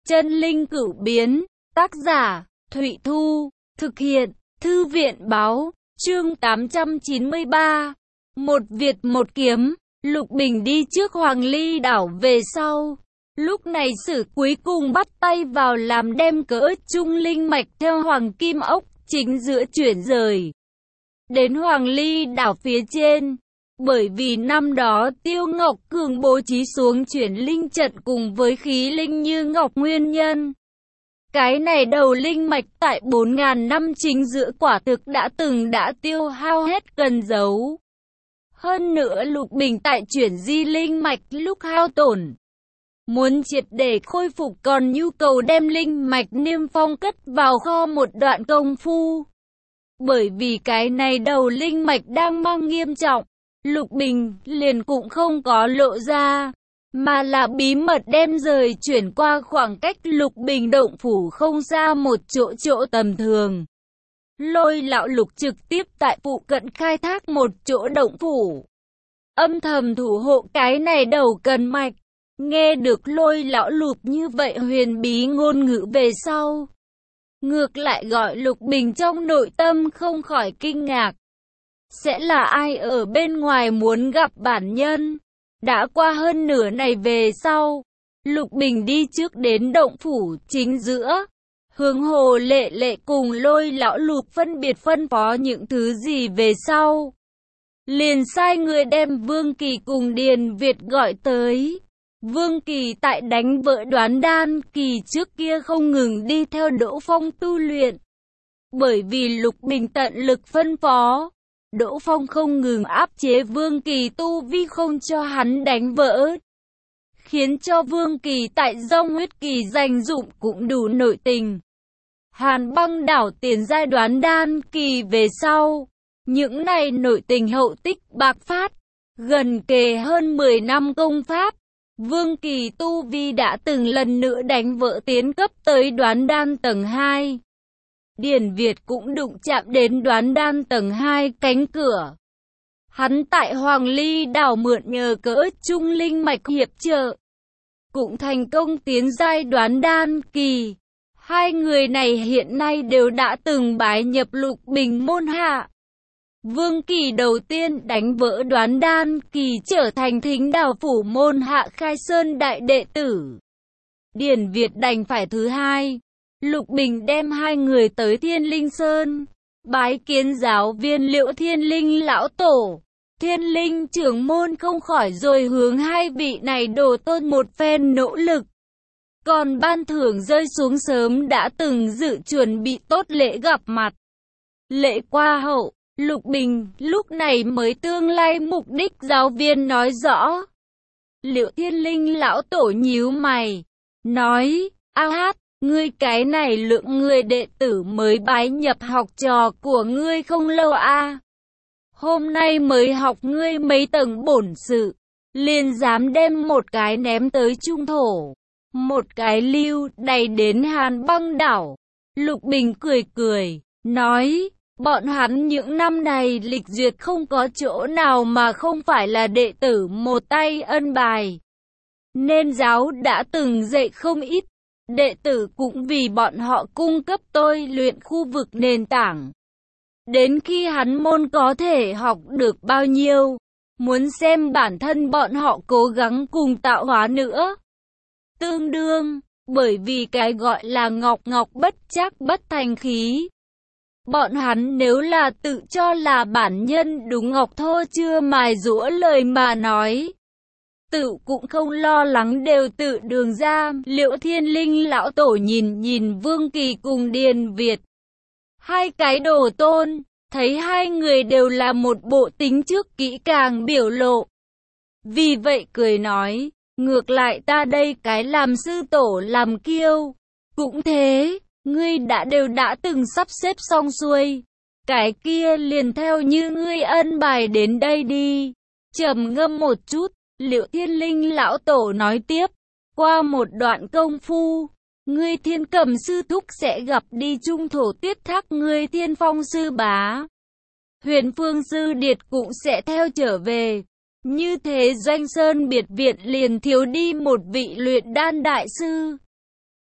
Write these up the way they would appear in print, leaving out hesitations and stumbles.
Chân linh cửu biến, tác giả, Thụy Thu, thực hiện, Thư viện báo, chương 893. Một Việt một kiếm, Lục Bình đi trước Hoàng Ly đảo về sau. Lúc này Sử cuối cùng bắt tay vào làm, đem cỡ trung linh mạch theo Hoàng Kim Ốc chính giữa chuyển rời đến Hoàng Ly đảo phía trên. Bởi vì năm đó Tiêu Ngọc Cường bố trí xuống chuyển linh trận cùng với khí linh như ngọc nguyên nhân. Cái này đầu linh mạch tại 4.000 năm chính giữa quả thực đã tiêu hao hết cần giấu. Hơn nữa Lục Bình tại chuyển di linh mạch lúc hao tổn, muốn triệt để khôi phục còn nhu cầu đem linh mạch niêm phong cất vào kho một đoạn công phu. Bởi vì cái này đầu linh mạch đang mang nghiêm trọng, Lục Bình liền cũng không có lộ ra, mà là bí mật đem rời chuyển qua khoảng cách Lục Bình động phủ không xa một chỗ tầm thường. Lôi lão Lục trực tiếp tại phụ cận khai thác một chỗ động phủ, âm thầm thủ hộ cái này đầu cần mạch. Nghe được Lôi lão Lục như vậy huyền bí ngôn ngữ về sau, ngược lại gọi Lục Bình trong nội tâm không khỏi kinh ngạc. Sẽ là ai ở bên ngoài muốn gặp bản nhân? Đã qua hơn nửa này về sau, Lục Bình đi trước đến động phủ chính giữa, hướng Hồ Lệ Lệ cùng Lôi lão Lục phân biệt phân phó những thứ gì về sau. Liền sai người đem Vương Kỳ cùng Điền Việt gọi tới. Vương Kỳ tại đánh vợ Đoán Đan Kỳ trước kia không ngừng đi theo Đỗ Phong tu luyện. Bởi vì Lục Bình tận lực phân phó, Đỗ Phong không ngừng áp chế Vương Kỳ tu vi không cho hắn đánh vỡ, khiến cho Vương Kỳ tại Dòng Huyết Kỳ dành dụng cũng đủ nội tình. Hàn Băng đảo tiền giai Đoán Đan Kỳ về sau, những này nội tình hậu tích bạc phát, gần kề hơn 10 năm công pháp, Vương Kỳ tu vi đã từng lần nữa đánh vỡ tiến cấp tới Đoán Đan tầng 2. Điền Việt cũng đụng chạm đến Đoán Đan tầng 2 cánh cửa. Hắn tại Hoàng Ly đảo mượn nhờ cỡ trung linh mạch hiệp trợ, cũng thành công tiến giai Đoán Đan Kỳ. Hai người này hiện nay đều đã từng bái nhập Lục Bình môn hạ. Vương Kỳ đầu tiên đánh vỡ Đoán Đan Kỳ trở thành Thính Đào phủ môn hạ Khai Sơn đại đệ tử. Điền Việt đành phải thứ hai. Lục Bình đem hai người tới Thiên Linh Sơn, bái kiến giáo viên Liễu Thiên Linh lão tổ. Thiên Linh trưởng môn không khỏi rồi hướng hai vị này đổ tôn một phen nỗ lực. Còn ban thưởng rơi xuống sớm đã từng dự chuẩn bị tốt lễ gặp mặt. Lễ qua hậu, Lục Bình lúc này mới tương lai mục đích giáo viên nói rõ. Liễu Thiên Linh lão tổ nhíu mày, nói, a hát, ngươi cái này lượng người đệ tử mới bái nhập học trò của ngươi không lâu a. Hôm nay mới học ngươi mấy tầng bổn sự, liền dám đem một cái ném tới trung thổ, một cái lưu đày đến Hàn Băng đảo. Lục Bình cười, nói, bọn hắn những năm này lịch duyệt không có chỗ nào mà không phải là đệ tử một tay ân bài. Nên giáo đã từng dạy không ít, đệ tử cũng vì bọn họ cung cấp tôi luyện khu vực nền tảng. Đến khi hắn môn có thể học được bao nhiêu, muốn xem bản thân bọn họ cố gắng cùng tạo hóa nữa. Tương đương, bởi vì cái gọi là ngọc bất trắc bất thành khí. Bọn hắn nếu là tự cho là bản nhân đúng ngọc thô chưa mài giũa lời mà nói, tự cũng không lo lắng đều tự đường ra. Liễu Thiên Linh lão tổ nhìn Vương Kỳ cùng Điền Việt, hai cái đồ tôn, thấy hai người đều là một bộ tính trước kỹ càng biểu lộ. Vì vậy cười nói, ngược lại ta đây cái làm sư tổ làm kiêu, cũng thế, ngươi đều đã từng sắp xếp xong xuôi, cái kia liền theo như ngươi ân bài đến đây đi. Trầm ngâm một chút, Liễu Thiên Linh lão tổ nói tiếp, qua một đoạn công phu, ngươi Thiên Cầm sư thúc sẽ gặp đi trung thổ tiếp thác ngươi Thiên Phong sư bá. Huyền Phương sư điệt cũng sẽ theo trở về. Như thế Doanh Sơn biệt viện liền thiếu đi một vị luyện đan đại sư.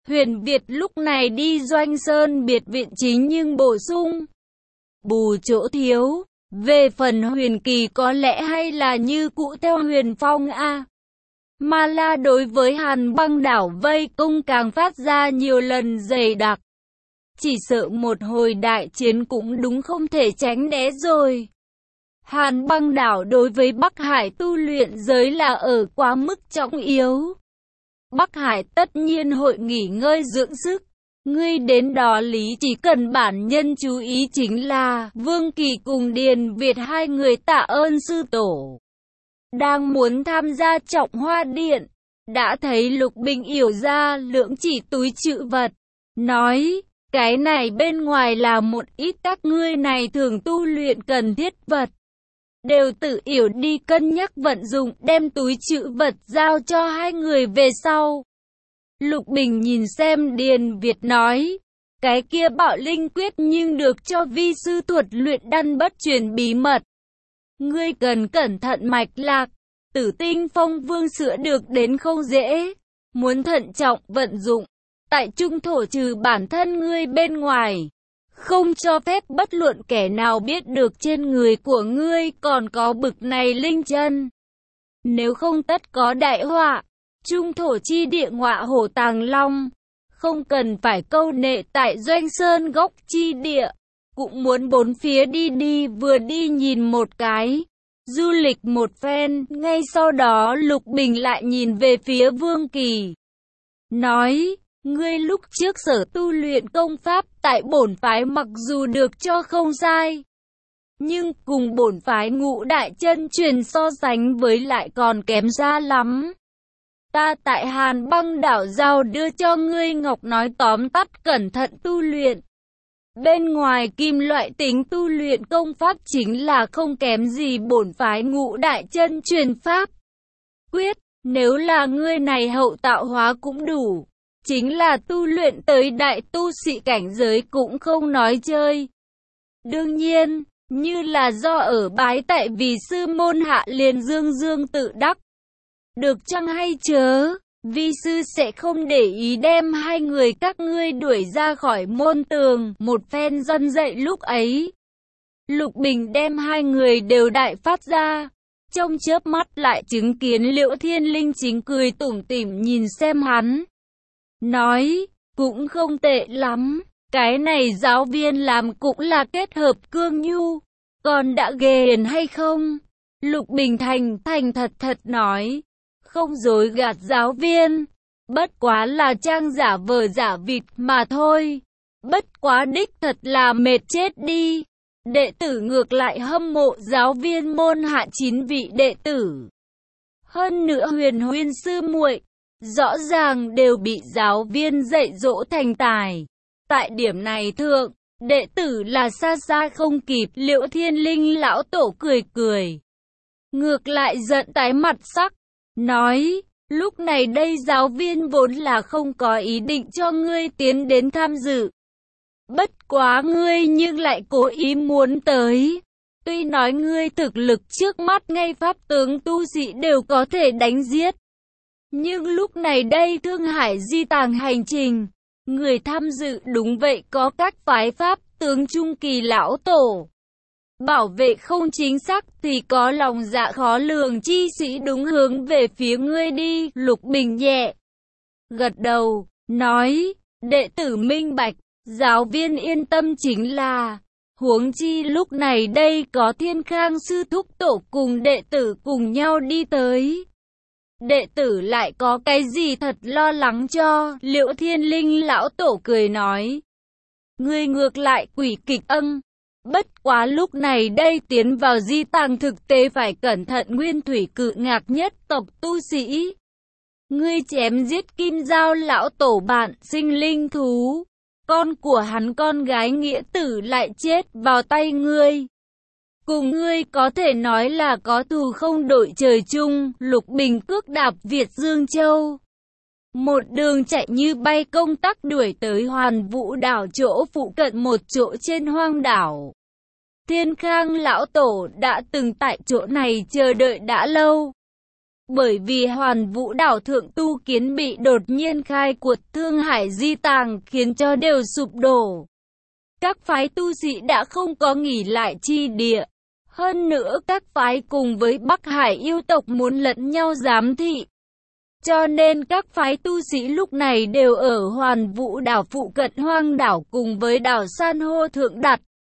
Huyền Việt lúc này đi Doanh Sơn biệt viện chính nhưng bổ sung, bù chỗ thiếu. Về phần Huyền Kỳ có lẽ hay là như cũ theo Huyền Phong a. Mà là đối với Hàn Băng đảo vây công càng phát ra nhiều lần dày đặc. Chỉ sợ một hồi đại chiến cũng đúng không thể tránh né rồi. Hàn Băng đảo đối với Bắc Hải tu luyện giới là ở quá mức trọng yếu. Bắc Hải tất nhiên hội nghỉ ngơi dưỡng sức. Ngươi đến đó lý chỉ cần bản nhân chú ý chính là Vương Kỳ cùng Điền Việt hai người tạ ơn sư tổ. Đang muốn tham gia Trọng Hoa Điện, đã thấy Lục Bình yểu ra lưỡng chỉ túi trữ vật, nói, cái này bên ngoài là một ít các ngươi này thường tu luyện cần thiết vật. Đều tự yểu đi cân nhắc vận dụng, đem túi trữ vật giao cho hai người về sau. Lục Bình nhìn xem Điền Việt nói, cái kia Bảo Linh quyết nhưng được cho vi sư thuật luyện đan bất truyền bí mật. Ngươi cần cẩn thận mạch lạc, Tử Tinh Phong Vương sửa được đến không dễ, muốn thận trọng vận dụng. Tại trung thổ trừ bản thân ngươi bên ngoài, không cho phép bất luận kẻ nào biết được trên người của ngươi còn có bực này linh chân. Nếu không tất có đại họa. Trung thổ chi địa ngọa hổ tàng long, không cần phải câu nệ tại Doanh Sơn góc chi địa, cũng muốn bốn phía đi vừa đi nhìn một cái, du lịch một phen. Ngay sau đó Lục Bình lại nhìn về phía Vương Kỳ, nói, ngươi lúc trước sở tu luyện công pháp tại bổn phái mặc dù được cho không sai, nhưng cùng bổn phái Ngũ Đại Chân Truyền so sánh với lại còn kém xa lắm. Ta tại Hàn Băng đảo giao đưa cho ngươi ngọc nói tóm tắt cẩn thận tu luyện. Bên ngoài kim loại tính tu luyện công pháp chính là không kém gì bổn phái Ngũ Đại Chân Truyền pháp quyết. Nếu là ngươi này hậu tạo hóa cũng đủ, chính là tu luyện tới đại tu sĩ cảnh giới cũng không nói chơi. Đương nhiên, như là do ở bái tại vì sư môn hạ liền dương tự đắc. Được chăng hay chớ, vi sư sẽ không để ý đem hai người các ngươi đuổi ra khỏi môn tường. Một phen dân dạy lúc ấy, Lục Bình đem hai người đều đại phát ra. Trong chớp mắt lại chứng kiến Liễu Thiên Linh chính cười tủm tỉm nhìn xem hắn, nói, cũng không tệ lắm, cái này giáo viên làm cũng là kết hợp cương nhu, còn đã ghiền hay không? Lục Bình thành thật nói, không dối gạt giáo viên, bất quá là trang giả vờ giả vịt mà thôi, bất quá đích thật là mệt chết đi. Đệ tử ngược lại hâm mộ giáo viên môn hạ 9 vị đệ tử. Hơn nữa Huyền sư muội rõ ràng đều bị giáo viên dạy dỗ thành tài. Tại điểm này thượng, đệ tử là xa xa không kịp. Liễu Thiên Linh lão tổ cười. Ngược lại giận tái mặt sắc, nói, lúc này đây giáo viên vốn là không có ý định cho ngươi tiến đến tham dự. Bất quá ngươi nhưng lại cố ý muốn tới. Tuy nói ngươi thực lực trước mắt ngay pháp tướng tu sĩ đều có thể đánh giết, nhưng lúc này đây Thương Hải di tàng hành trình, người tham dự đúng vậy có các phái pháp tướng trung kỳ lão tổ. Bảo vệ không chính xác thì có lòng dạ khó lường chi sĩ đúng hướng về phía ngươi đi. Lục Bình nhẹ gật đầu, nói, đệ tử minh bạch, giáo viên yên tâm chính là, huống chi lúc này đây có Thiên Khang sư thúc tổ cùng đệ tử cùng nhau đi tới. Đệ tử lại có cái gì thật lo lắng cho? Liễu Thiên Linh lão tổ cười nói, ngươi ngược lại quỷ kịch bất quá lúc này đây tiến vào di tàng thực tế phải cẩn thận nguyên thủy cự ngạc nhất tộc tu sĩ. Ngươi chém giết Kim Giao lão tổ bạn sinh linh thú, con của hắn con gái nghĩa tử lại chết vào tay ngươi. Cùng ngươi có thể nói là có thù không đội trời chung. Lục Bình cước đạp Việt Dương Châu, một đường chạy như bay công tắc đuổi tới Hoàn Vũ đảo chỗ phụ cận một chỗ trên hoang đảo. Thiên Khang lão tổ đã từng tại chỗ này chờ đợi đã lâu. Bởi vì Hoàn Vũ đảo thượng tu kiến bị đột nhiên khai quật Thương Hải Di Tàng khiến cho đều sụp đổ. Các phái tu sĩ đã không có nghỉ lại chi địa. Hơn nữa các phái cùng với Bắc Hải yêu tộc muốn lẫn nhau giám thị. Cho nên các phái tu sĩ lúc này đều ở Hoàn Vũ đảo phụ cận hoang đảo cùng với đảo san hô thượng đặt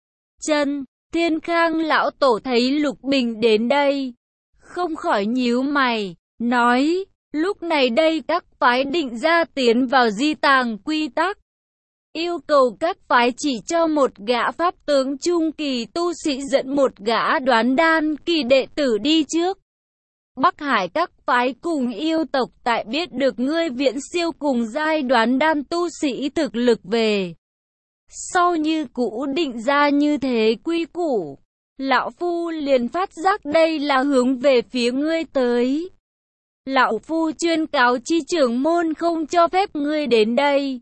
chân. Thiên Khang lão tổ thấy Lục Bình đến đây, không khỏi nhíu mày, nói, lúc này đây các phái định ra tiến vào di tàng quy tắc. Yêu cầu các phái chỉ cho một gã pháp tướng trung kỳ tu sĩ dẫn một gã đoán đan kỳ đệ tử đi trước. Bắc Hải các phái cùng yêu tộc tại biết được ngươi viễn siêu cùng giai đoán đan tu sĩ thực lực về. Sau như cũ định ra như thế quy củ, lão phu liền phát giác đây là hướng về phía ngươi tới. Lão phu chuyên cáo chi trưởng môn không cho phép ngươi đến đây.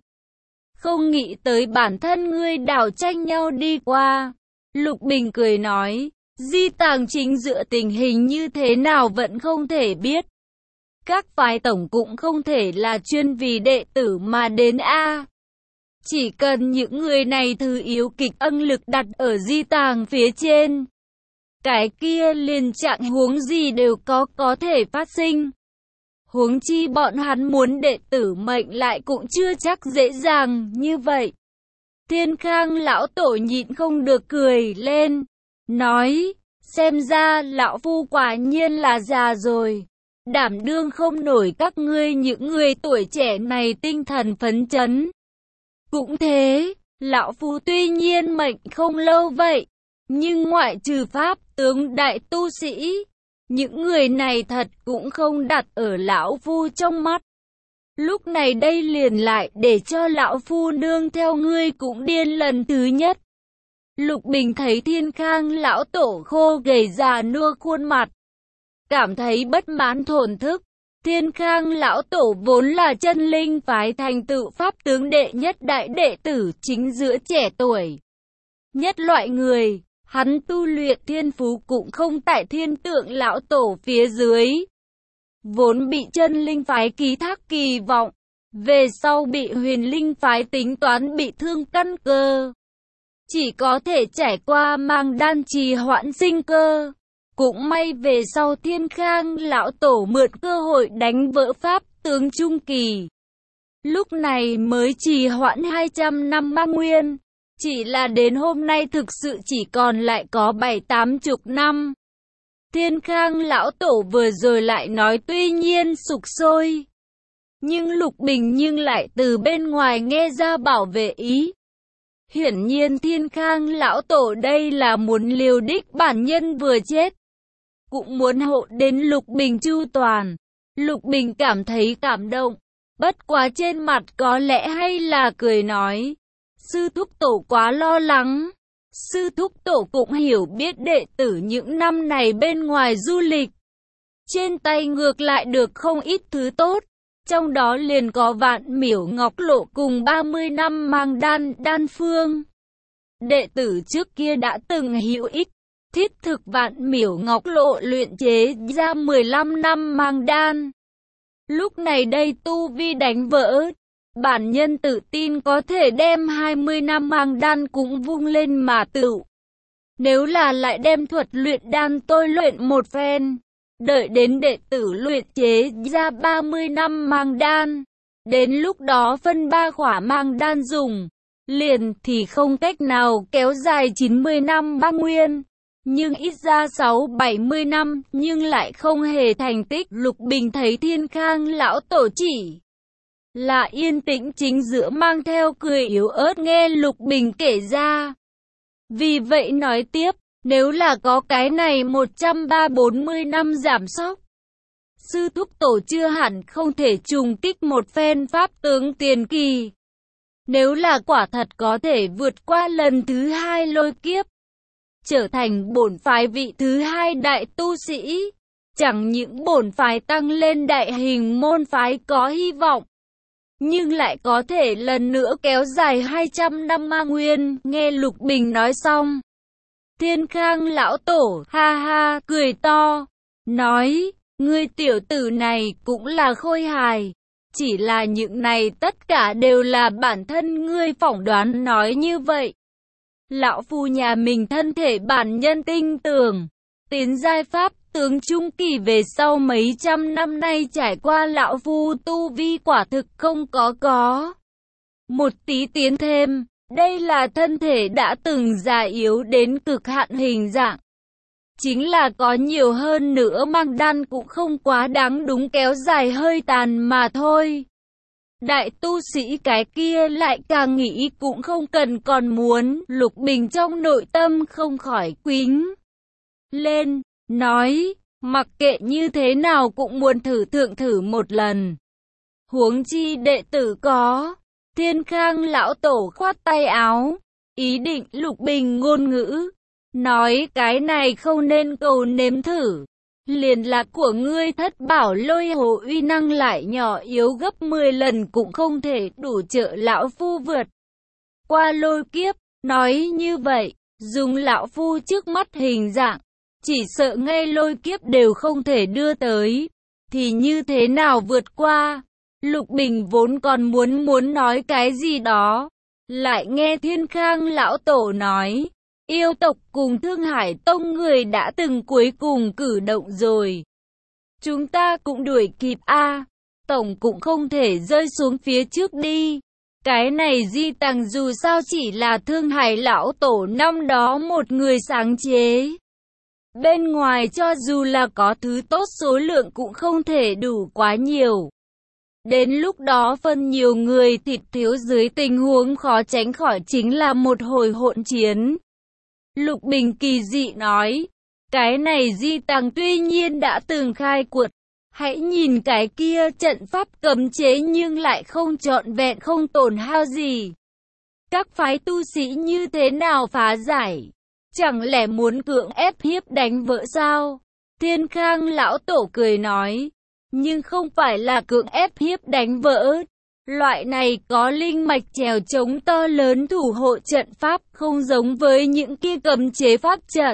Không nghĩ tới bản thân ngươi đảo tranh nhau đi qua. Lục Bình cười nói, di tàng chính giữa tình hình như thế nào vẫn không thể biết. Các phái tổng cũng không thể là chuyên vì đệ tử mà đến a. Chỉ cần những người này thứ yếu kịch ân lực đặt ở di tàng phía trên, cái kia liền trạng huống gì đều có thể phát sinh. Huống chi bọn hắn muốn đệ tử mệnh lại cũng chưa chắc dễ dàng như vậy. Thiên Khang lão tổ nhịn không được cười lên, nói, xem ra lão phu quả nhiên là già rồi, đảm đương không nổi các ngươi những người tuổi trẻ này tinh thần phấn chấn. Cũng thế, lão phu tuy nhiên mệnh không lâu vậy, nhưng ngoại trừ pháp tướng đại tu sĩ, những người này thật cũng không đặt ở lão phu trong mắt. Lúc này đây liền lại để cho lão phu nương theo ngươi cũng điên lần thứ nhất. Lục Bình thấy Thiên Khang lão tổ khô gầy già nua khuôn mặt, cảm thấy bất mãn thổn thức. Thiên Khang lão tổ vốn là chân linh phái thành tựu pháp tướng đệ nhất đại đệ tử chính giữa trẻ tuổi nhất loại người. Hắn tu luyện thiên phú cũng không tại Thiên Tượng lão tổ phía dưới. Vốn bị chân linh phái ký thác kỳ vọng, về sau bị huyền linh phái tính toán bị thương căn cơ. Chỉ có thể trải qua mang đan trì hoãn sinh cơ. Cũng may về sau Thiên Khang lão tổ mượn cơ hội đánh vỡ pháp tướng trung kỳ. Lúc này mới trì hoãn 200 năm ma nguyên. Chỉ là đến hôm nay thực sự chỉ còn lại có 7-80 năm. Thiên Khang lão tổ vừa rồi lại nói tuy nhiên sục sôi. Nhưng Lục Bình nhưng lại từ bên ngoài nghe ra bảo vệ ý. Hiển nhiên Thiên Khang lão tổ đây là muốn liều đích bản nhân vừa chết. Cũng muốn hộ đến Lục Bình chu toàn. Lục Bình cảm thấy cảm động. Bất quá trên mặt có lẽ hay là cười nói. Sư thúc tổ quá lo lắng. Sư thúc tổ cũng hiểu biết đệ tử những năm này bên ngoài du lịch. Trên tay ngược lại được không ít thứ tốt. Trong đó liền có Vạn Miểu Ngọc Lộ cùng 30 năm mang đan phương. Đệ tử trước kia đã từng hữu ích. Thiết thực Vạn Miểu Ngọc Lộ luyện chế ra 15 năm mang đan. Lúc này đây tu vi đánh vỡ. Bản nhân tự tin có thể đem 20 năm mang đan cũng vung lên mà tựu. Nếu là lại đem thuật luyện đan tôi luyện một phen, đợi đến đệ tử luyện chế ra 30 năm mang đan, đến lúc đó phân 3 khỏa mang đan dùng, liền thì không cách nào kéo dài 90 năm băng nguyên. Nhưng ít ra 6-70 năm, nhưng lại không hề thành tích. Lục Bình thấy Thiên Khang lão tổ chỉ là yên tĩnh chính giữa mang theo cười yếu ớt nghe Lục Bình kể ra. Vì vậy nói tiếp, nếu là có cái này 130-40 năm giảm sóc, sư thúc tổ chưa hẳn không thể trùng kích một phen pháp tướng tiền kỳ. Nếu là quả thật có thể vượt qua lần thứ 2 lôi kiếp, trở thành bổn phái vị thứ 2 đại tu sĩ, chẳng những bổn phái tăng lên đại hình môn phái có hy vọng, nhưng lại có thể lần nữa kéo dài 200 năm ma nguyên. Nghe Lục Bình nói xong, Thiên Khang lão tổ ha ha cười to, nói, Ngươi tiểu tử này cũng là khôi hài. Chỉ là những này tất cả đều là bản thân ngươi phỏng đoán nói như vậy. Lão phu nhà mình thân thể bản nhân tinh tường, tiến giai pháp tướng trung kỳ về sau mấy trăm năm nay trải qua lão phu tu vi quả thực không có một tí tiến thêm. Đây là thân thể đã từng già yếu đến cực hạn hình dạng. Chính là có nhiều hơn nữa mang đan cũng không quá đáng, đúng kéo dài hơi tàn mà thôi. Đại tu sĩ cái kia lại càng nghĩ cũng không cần còn muốn. Lục Bình trong nội tâm không khỏi quính lên, nói, mặc kệ như thế nào cũng muốn thử một lần. Huống chi đệ tử có. Thiên Khang lão tổ khoát tay áo, ý định Lục Bình ngôn ngữ, nói cái này không nên cầu nếm thử. Liền lạc của ngươi Thất Bảo Lôi Hồ uy năng lại nhỏ yếu gấp 10 lần cũng không thể đủ trợ lão phu vượt qua lôi kiếp. Nói như vậy, dùng lão phu trước mắt hình dạng, chỉ sợ ngay lôi kiếp đều không thể đưa tới, thì như thế nào vượt qua? Lục Bình vốn còn muốn nói cái gì đó, lại nghe Thiên Khang lão tổ nói, yêu tộc cùng Thương Hải Tông người đã từng cuối cùng cử động rồi. Chúng ta cũng đuổi kịp a, tổng cũng không thể rơi xuống phía trước đi. Cái này di tàng dù sao chỉ là Thương Hải lão tổ năm đó một người sáng chế. Bên ngoài cho dù là có thứ tốt số lượng cũng không thể đủ quá nhiều. Đến lúc đó phân nhiều người thịt thiếu dưới tình huống khó tránh khỏi chính là một hồi hỗn chiến. Lục Bình kỳ dị nói, cái này di tàng tuy nhiên đã từng khai quật, hãy nhìn cái kia trận pháp cấm chế nhưng lại không trọn vẹn không tổn hao gì. Các phái tu sĩ như thế nào phá giải? Chẳng lẽ muốn cưỡng ép hiếp đánh vỡ sao? Thiên Khang lão tổ cười nói, nhưng không phải là cưỡng ép hiếp đánh vỡ. Loại này có linh mạch trèo chống to lớn thủ hộ trận pháp, không giống với những kia cấm chế pháp trận.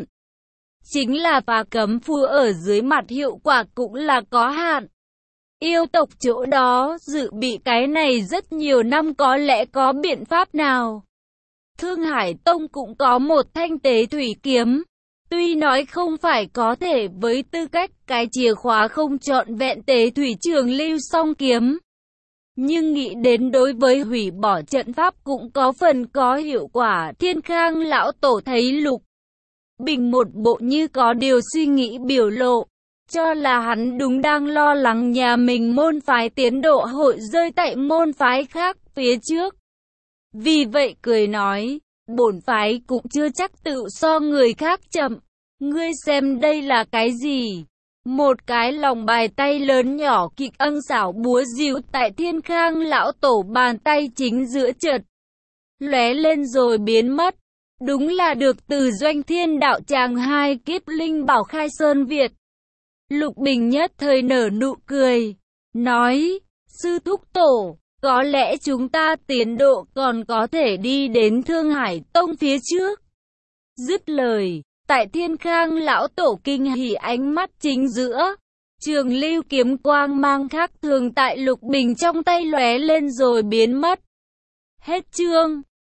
Chính là phá cấm phù ở dưới mặt hiệu quả cũng là có hạn. Yêu tộc chỗ đó dự bị cái này rất nhiều năm, có lẽ có biện pháp nào? Thương Hải Tông cũng có một thanh tế thủy kiếm. Tuy nói không phải có thể với tư cách cái chìa khóa không trọn vẹn tế thủy trường lưu song kiếm, nhưng nghĩ đến đối với hủy bỏ trận pháp cũng có phần có hiệu quả. Thiên Khang lão tổ thấy Lục Bình một bộ như có điều suy nghĩ biểu lộ, cho là hắn đúng đang lo lắng nhà mình môn phái tiến độ hội rơi tại môn phái khác phía trước. Vì vậy cười nói, bổn phái cũng chưa chắc tự so người khác chậm. Ngươi xem đây là cái gì? Một cái lòng bài tay lớn nhỏ kịch ân xảo búa dịu tại Thiên Khang lão tổ bàn tay chính giữa chợt lóe lên rồi biến mất. Đúng là được từ Doanh Thiên đạo tràng 2 kiếp linh bảo khai sơn Việt. Lục Bình nhất thời nở nụ cười, nói, sư thúc tổ, có lẽ chúng ta tiến độ còn có thể đi đến Thương Hải Tông phía trước. Dứt lời, tại Thiên Khang lão tổ kinh hỉ ánh mắt chính giữa, trường lưu kiếm quang mang khác thường tại Lục Bình trong tay lóe lên rồi biến mất. Hết chương.